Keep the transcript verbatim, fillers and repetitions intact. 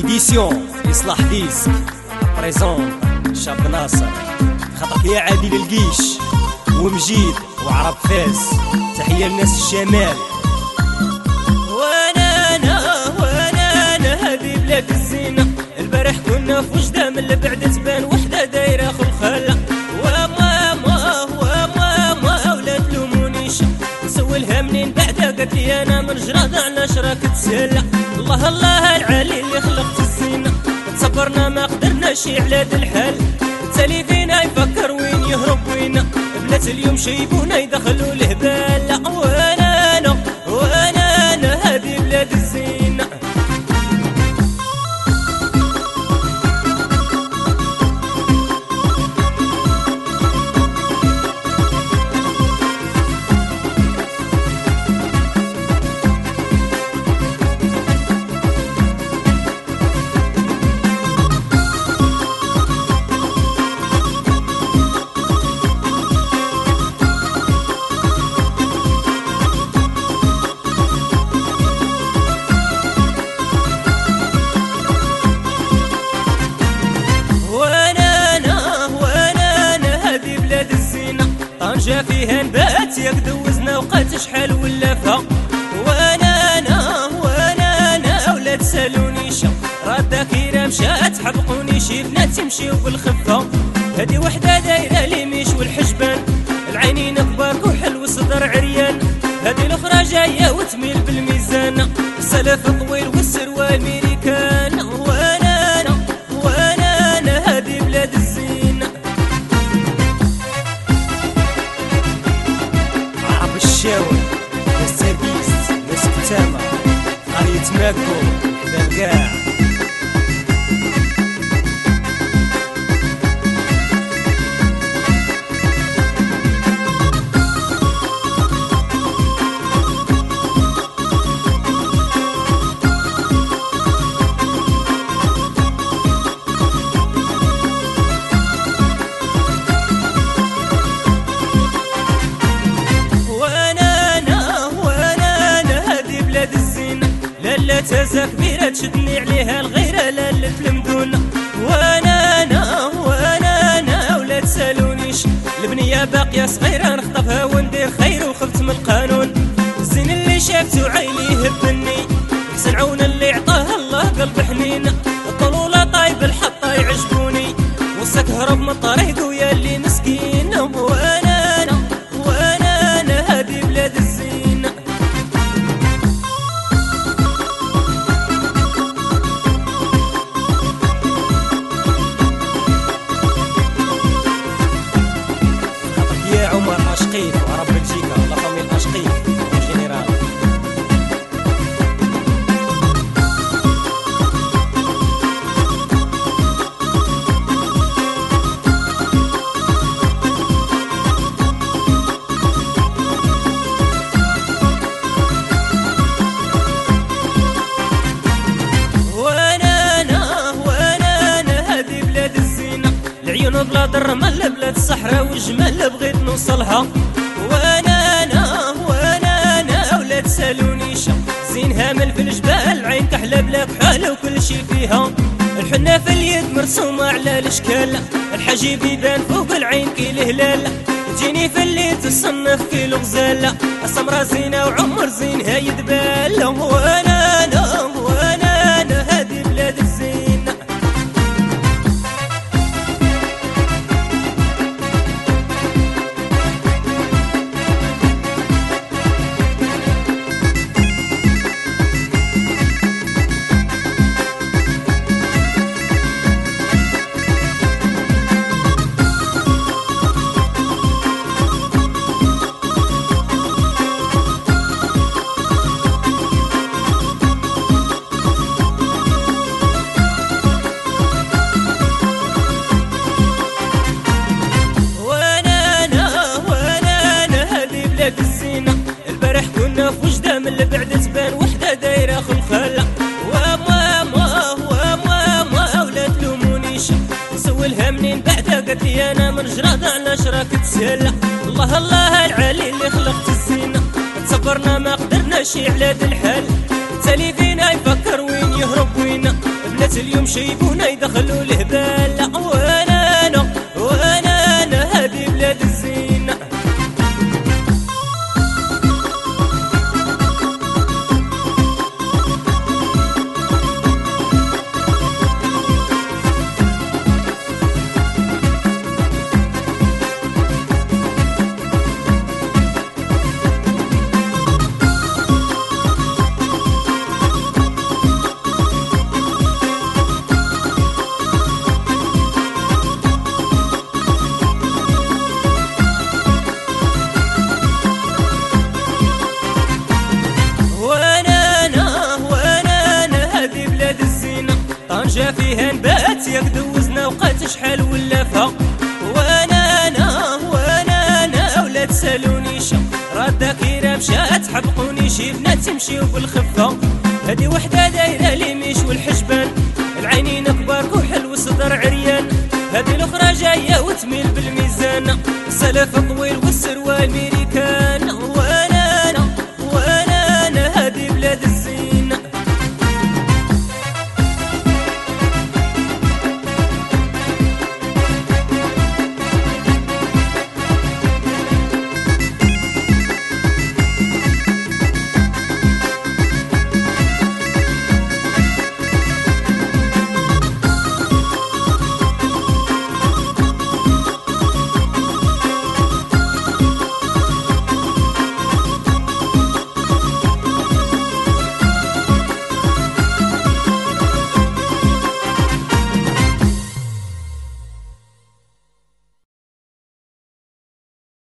إديسيون إصلاح ديسك بريزون شاب ناصر خطط يا عادل القيش ومجيد وعرب فاس. تحية للناس الشمال. وانا انا وانا انا هذه بلاد الزينة. البارح كنا في وجدة من البعد تبان وحدة دايرة خلخلة. وما ما وما ما ولا تلومونيش نسولها منين بعدها قالت لي انا من جرادة على شراك تسهلة. الله الله العالي اللي خلقت الزينة تصبرنا ما قدرناش على هاد الحال. تالي فينا يفكر وين يهرب وين بنات اليوم شيبونا يدخلوا الهبال. وانا انا وانا انا هذه بلاد الزينة. طنجة فيها نبات ياك دوزنا وقات شحال ولافها. وانا انا وانا انا ولا تسالونيش رادا كيرا مشات حبقوني شي بنات يمشيو بالخفة. هادي وحدة دايرة لي ميش والحجبان العينين كبار كحل والصدر عريان. هادي الاخرى جاية وتميل بالميزان السلف طويل والسروال ميريكان. وانا انا وانا انا هادي بلاد الزينة. الشاور ناس تابيس ناس كتامة قرية ماكو بالقاع. تازا كبيرة تشدني عليها الغيرة لالة المدونة. وانا انا وانا انا ولا تسالونيش البنية باقية صغيرة نخطفها وندير خير وخفت من القانون. الزين اللي شافته عيني يهبني حسن عون اللي عطاه الله قلب حنين. الطلولة طايب الحطة يعجبوني وسك هرب من الطريق ويا اللي مسكين. وانا انا وانا انا هادي بلاد الزينة. عمر أشقيف وعرب بلجيكا لا فاميل أشقيف جينيرال. وانا انا وانا انا هذه بلاد الزينة. العيون بلاد الرمل بلاد الصحراء والجمال بغيت نوصلها. وانا انا وانا انا ولا تسالونيش زين هامل في الجبال العين كحله بلا كحاله وكل شي فيها. الحنة في اليد مرسومة على الاشكال الحجيب يبان فوق العين كي الهلال. تجيني في الليل تصنف كيلو غزالة السمرة زينة وعمر زين هاي دبال. وانا انا وانا انا هذه بلاد الزينة. البارح كنا في وجدة من البعد تبان وحدة دايرة خلخلة. وما ما وما ما ولا تلومونيش نسولها منين بعدها قالت لي انا من جرادة على شراك تسهلة. الله الله العالي اللي خلقت الزينة تصبرنا ما قدرناش على هاد الحال. تالي فينا يفكر وين يهرب وين بنات اليوم شيبونا يدخلوا الهبال. وانا انا وانا انا هذه بلاد الزينة. طنجة فيها نبات ياك دوزنا وقت شحال ولافها. وانا انا وانا انا ولا تسالونيش رادا كيرا مشات حبقوني شي بنات تمشيو بالخفة. هادي وحدة دايرة لي ميش والحجبان العينين كبار كحل والصدر عريان. هادي الاخرى جاية وتميل بالميزان السلف طويل والسروال ميريكان.